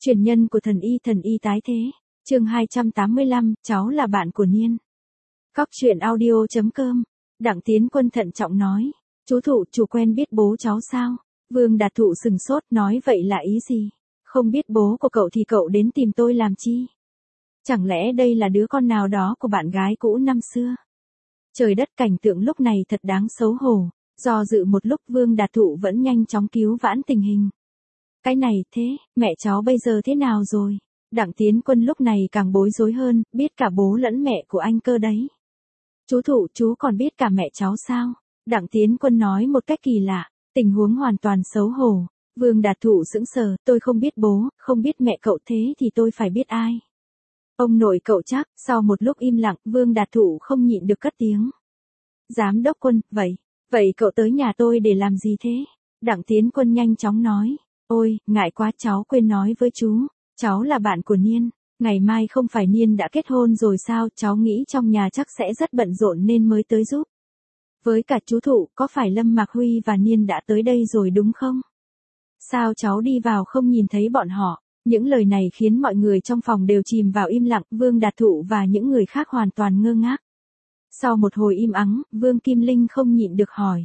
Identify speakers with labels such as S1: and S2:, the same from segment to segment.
S1: Truyền nhân của thần y tái thế. Chương 285, cháu là bạn của Niên. Cóc truyện audio.com. Đặng Tiến Quân thận trọng nói, chú Thụ, chủ quen biết bố cháu sao? Vương Đạt Thụ sừng sốt, nói vậy là ý gì? Không biết bố của cậu thì cậu đến tìm tôi làm chi? Chẳng lẽ đây là đứa con nào đó của bạn gái cũ năm xưa? Trời đất, cảnh tượng lúc này thật đáng xấu hổ. Do dự một lúc, Vương Đạt Thụ vẫn nhanh chóng cứu vãn tình hình. Cái này, thế, mẹ cháu bây giờ thế nào rồi? Đặng Tiến Quân lúc này càng bối rối hơn, biết cả bố lẫn mẹ của anh cơ đấy. Chú Thụ, chú còn biết cả mẹ cháu sao? Đặng Tiến Quân nói một cách kỳ lạ, tình huống hoàn toàn xấu hổ. Vương Đạt Thụ sững sờ, tôi không biết bố, không biết mẹ cậu, thế thì tôi phải biết ai? Ông nội cậu chắc. Sau một lúc im lặng, Vương Đạt Thụ không nhịn được cất tiếng. Giám đốc Quân, vậy cậu tới nhà tôi để làm gì thế? Đặng Tiến Quân nhanh chóng nói, ôi, ngại quá, cháu quên nói với chú, cháu là bạn của Niên, ngày mai không phải Niên đã kết hôn rồi sao, cháu nghĩ trong nhà chắc sẽ rất bận rộn nên mới tới giúp. Với cả chú Thụ, có phải Lâm Mạc Huy và Niên đã tới đây rồi đúng không? Sao cháu đi vào không nhìn thấy bọn họ? Những lời này khiến mọi người trong phòng đều chìm vào im lặng, Vương Đạt Thụ và những người khác hoàn toàn ngơ ngác. Sau một hồi im ắng, Vương Kim Linh không nhịn được hỏi.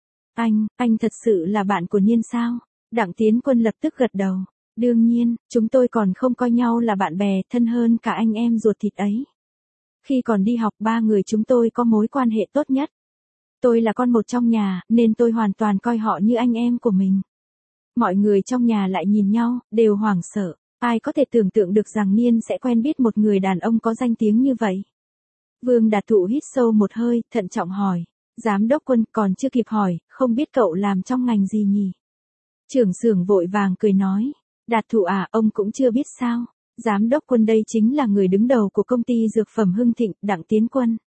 S1: Anh thật sự là bạn của Niên sao? Đặng Tiến Quân lập tức gật đầu. Đương nhiên, chúng tôi còn không coi nhau là bạn bè, thân hơn cả anh em ruột thịt ấy. Khi còn đi học, ba người chúng tôi có mối quan hệ tốt nhất. Tôi là con một trong nhà, nên tôi hoàn toàn coi họ như anh em của mình. Mọi người trong nhà lại nhìn nhau, đều hoảng sợ. Ai có thể tưởng tượng được rằng Niên sẽ quen biết một người đàn ông có danh tiếng như vậy? Vương Đạt Thụ hít sâu một hơi, thận trọng hỏi. Giám đốc Quân, còn chưa kịp hỏi, không biết cậu làm trong ngành gì nhỉ? Trưởng xưởng vội vàng cười nói. Đạt Thụ à, ông cũng chưa biết sao? Giám đốc Quân đây chính là người đứng đầu của công ty dược phẩm Hưng Thịnh, Đặng Tiến Quân.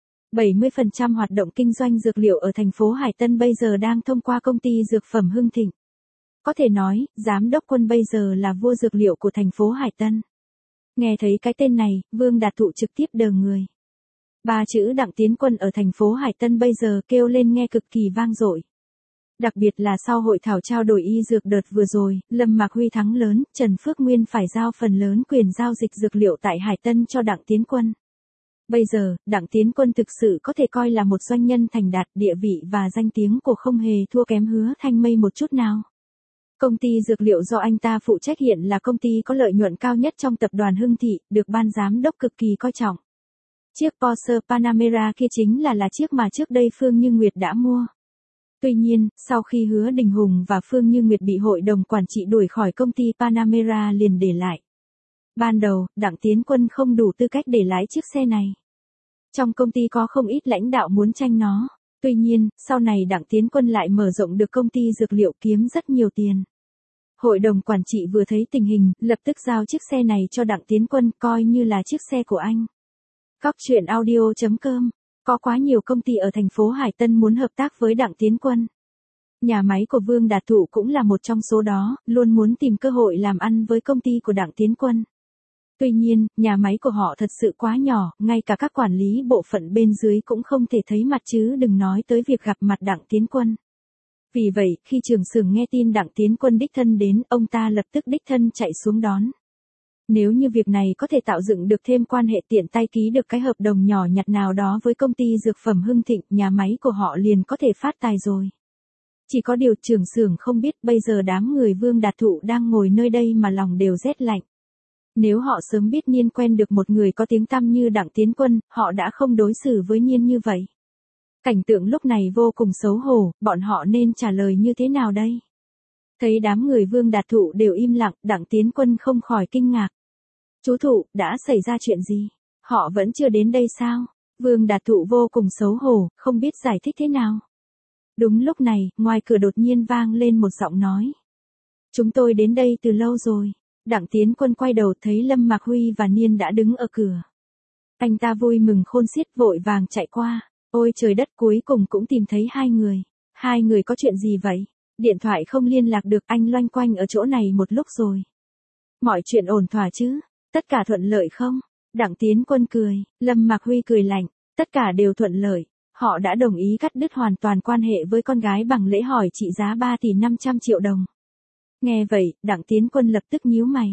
S1: 70% hoạt động kinh doanh dược liệu ở thành phố Hải Tân bây giờ đang thông qua công ty dược phẩm Hưng Thịnh. Có thể nói, Giám đốc Quân bây giờ là vua dược liệu của thành phố Hải Tân. Nghe thấy cái tên này, Vương Đạt Thụ trực tiếp đờ người. Ba chữ Đặng Tiến Quân ở thành phố Hải Tân bây giờ kêu lên nghe cực kỳ vang dội. Đặc biệt là sau hội thảo trao đổi y dược đợt vừa rồi, Lâm Mạc Huy thắng lớn, Trần Phước Nguyên phải giao phần lớn quyền giao dịch dược liệu tại Hải Tân cho Đặng Tiến Quân. Bây giờ, Đặng Tiến Quân thực sự có thể coi là một doanh nhân thành đạt, địa vị và danh tiếng của không hề thua kém Hứa Thanh Mây một chút nào. Công ty dược liệu do anh ta phụ trách hiện là công ty có lợi nhuận cao nhất trong tập đoàn Hưng Thị, được ban giám đốc cực kỳ coi trọng. Chiếc Porsche Panamera kia chính là chiếc mà trước đây Phương Như Nguyệt đã mua. Tuy nhiên, sau khi Hứa Đình Hùng và Phương Như Nguyệt bị hội đồng quản trị đuổi khỏi công ty Panamera liền để lại. Ban đầu, Đặng Tiến Quân không đủ tư cách để lái chiếc xe này. Trong công ty có không ít lãnh đạo muốn tranh nó. Tuy nhiên, sau này Đặng Tiến Quân lại mở rộng được công ty dược liệu kiếm rất nhiều tiền. Hội đồng quản trị vừa thấy tình hình, lập tức giao chiếc xe này cho Đặng Tiến Quân, coi như là chiếc xe của anh. Cóc truyện audio.com. Có quá nhiều công ty ở thành phố Hải Tân muốn hợp tác với Đặng Tiến Quân. Nhà máy của Vương Đạt Thụ cũng là một trong số đó, luôn muốn tìm cơ hội làm ăn với công ty của Đặng Tiến Quân. Tuy nhiên, nhà máy của họ thật sự quá nhỏ, ngay cả các quản lý bộ phận bên dưới cũng không thể thấy mặt chứ đừng nói tới việc gặp mặt Đặng Tiến Quân. Vì vậy, khi trưởng xưởng nghe tin Đặng Tiến Quân đích thân đến, ông ta lập tức đích thân chạy xuống đón. Nếu như việc này có thể tạo dựng được thêm quan hệ tiện tay ký được cái hợp đồng nhỏ nhặt nào đó với công ty dược phẩm Hưng Thịnh, nhà máy của họ liền có thể phát tài rồi. Chỉ có điều trưởng xưởng không biết bây giờ đám người Vương Đạt Thụ đang ngồi nơi đây mà lòng đều rét lạnh. Nếu họ sớm biết Niên quen được một người có tiếng tăm như Đặng Tiến Quân, họ đã không đối xử với Niên như vậy. Cảnh tượng lúc này vô cùng xấu hổ, bọn họ nên trả lời như thế nào đây? Thấy đám người Vương Đạt Thụ đều im lặng, Đặng Tiến Quân không khỏi kinh ngạc. Chú Thụ, đã xảy ra chuyện gì? Họ vẫn chưa đến đây sao? Vương Đạt Thụ vô cùng xấu hổ, không biết giải thích thế nào. Đúng lúc này, ngoài cửa đột nhiên vang lên một giọng nói. Chúng tôi đến đây từ lâu rồi. Đặng Tiến Quân quay đầu thấy Lâm Mạc Huy và Niên đã đứng ở cửa. Anh ta vui mừng khôn xiết vội vàng chạy qua. Ôi trời đất, cuối cùng cũng tìm thấy hai người. Hai người có chuyện gì vậy? Điện thoại không liên lạc được, anh loanh quanh ở chỗ này một lúc rồi. Mọi chuyện ổn thỏa chứ? Tất cả thuận lợi không? Đặng Tiến Quân cười, Lâm Mạc Huy cười lạnh. Tất cả đều thuận lợi. Họ đã đồng ý cắt đứt hoàn toàn quan hệ với con gái bằng lễ hỏi trị giá 3 tỷ 500 triệu đồng. Nghe vậy, Đặng Tiến Quân lập tức nhíu mày.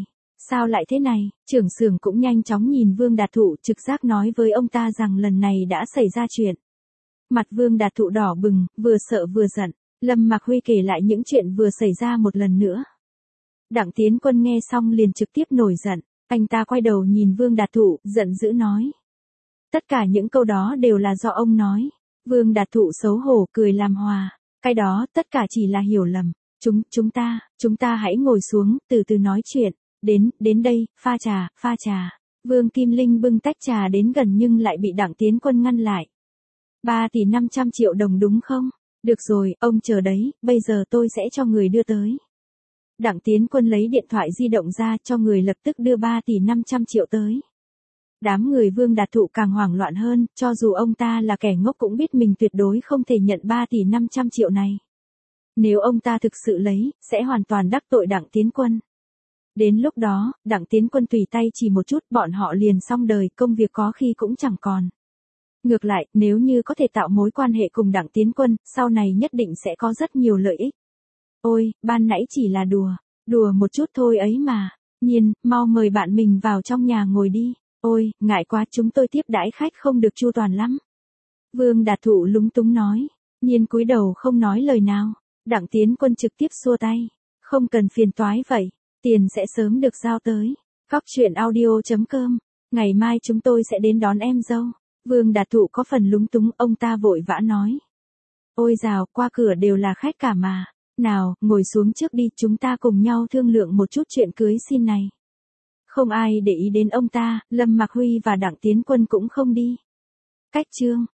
S1: Sao lại thế này? Trưởng xưởng cũng nhanh chóng nhìn Vương Đạt Thụ, trực giác nói với ông ta rằng lần này đã xảy ra chuyện. Mặt Vương Đạt Thụ đỏ bừng, vừa sợ vừa giận. Lâm Mạc Huy kể lại những chuyện vừa xảy ra một lần nữa. Đặng Tiến Quân nghe xong liền trực tiếp nổi giận. Anh ta quay đầu nhìn Vương Đạt Thụ, giận dữ nói. Tất cả những câu đó đều là do ông nói. Vương Đạt Thụ xấu hổ cười làm hòa. Cái đó tất cả chỉ là hiểu lầm. Chúng ta hãy ngồi xuống, từ từ nói chuyện. Đến đây, pha trà. Vương Kim Linh bưng tách trà đến gần nhưng lại bị Đặng Tiến Quân ngăn lại. 3 tỷ 500 triệu đồng đúng không? Được rồi, ông chờ đấy, bây giờ tôi sẽ cho người đưa tới. Đặng Tiến Quân lấy điện thoại di động ra cho người lập tức đưa 3 tỷ 500 triệu tới. Đám người Vương Đạt Thụ càng hoảng loạn hơn, cho dù ông ta là kẻ ngốc cũng biết mình tuyệt đối không thể nhận 3 tỷ 500 triệu này. Nếu ông ta thực sự lấy, sẽ hoàn toàn đắc tội Đặng Tiến Quân. Đến lúc đó, Đặng Tiến Quân tùy tay chỉ một chút bọn họ liền xong đời, công việc có khi cũng chẳng còn. Ngược lại, nếu như có thể tạo mối quan hệ cùng Đặng Tiến Quân, sau này nhất định sẽ có rất nhiều lợi ích. Ôi, ban nãy chỉ là đùa một chút thôi ấy mà. Nhiên, mau mời bạn mình vào trong nhà ngồi đi. Ôi, ngại quá chúng tôi tiếp đãi khách không được chu toàn lắm. Vương Đạt Thụ lúng túng nói. Nhiên cúi đầu không nói lời nào. Đặng Tiến Quân trực tiếp xua tay. Không cần phiền toái vậy. Tiền sẽ sớm được giao tới. Cóc truyện audio.com. Ngày mai chúng tôi sẽ đến đón em dâu. Vương Đạt Thụ có phần lúng túng, ông ta vội vã nói. Ôi dào, qua cửa đều là khách cả mà. Nào, ngồi xuống trước đi, chúng ta cùng nhau thương lượng một chút chuyện cưới xin này. Không ai để ý đến ông ta, Lâm Mạc Huy và Đặng Tiến Quân cũng không đi. Cách chương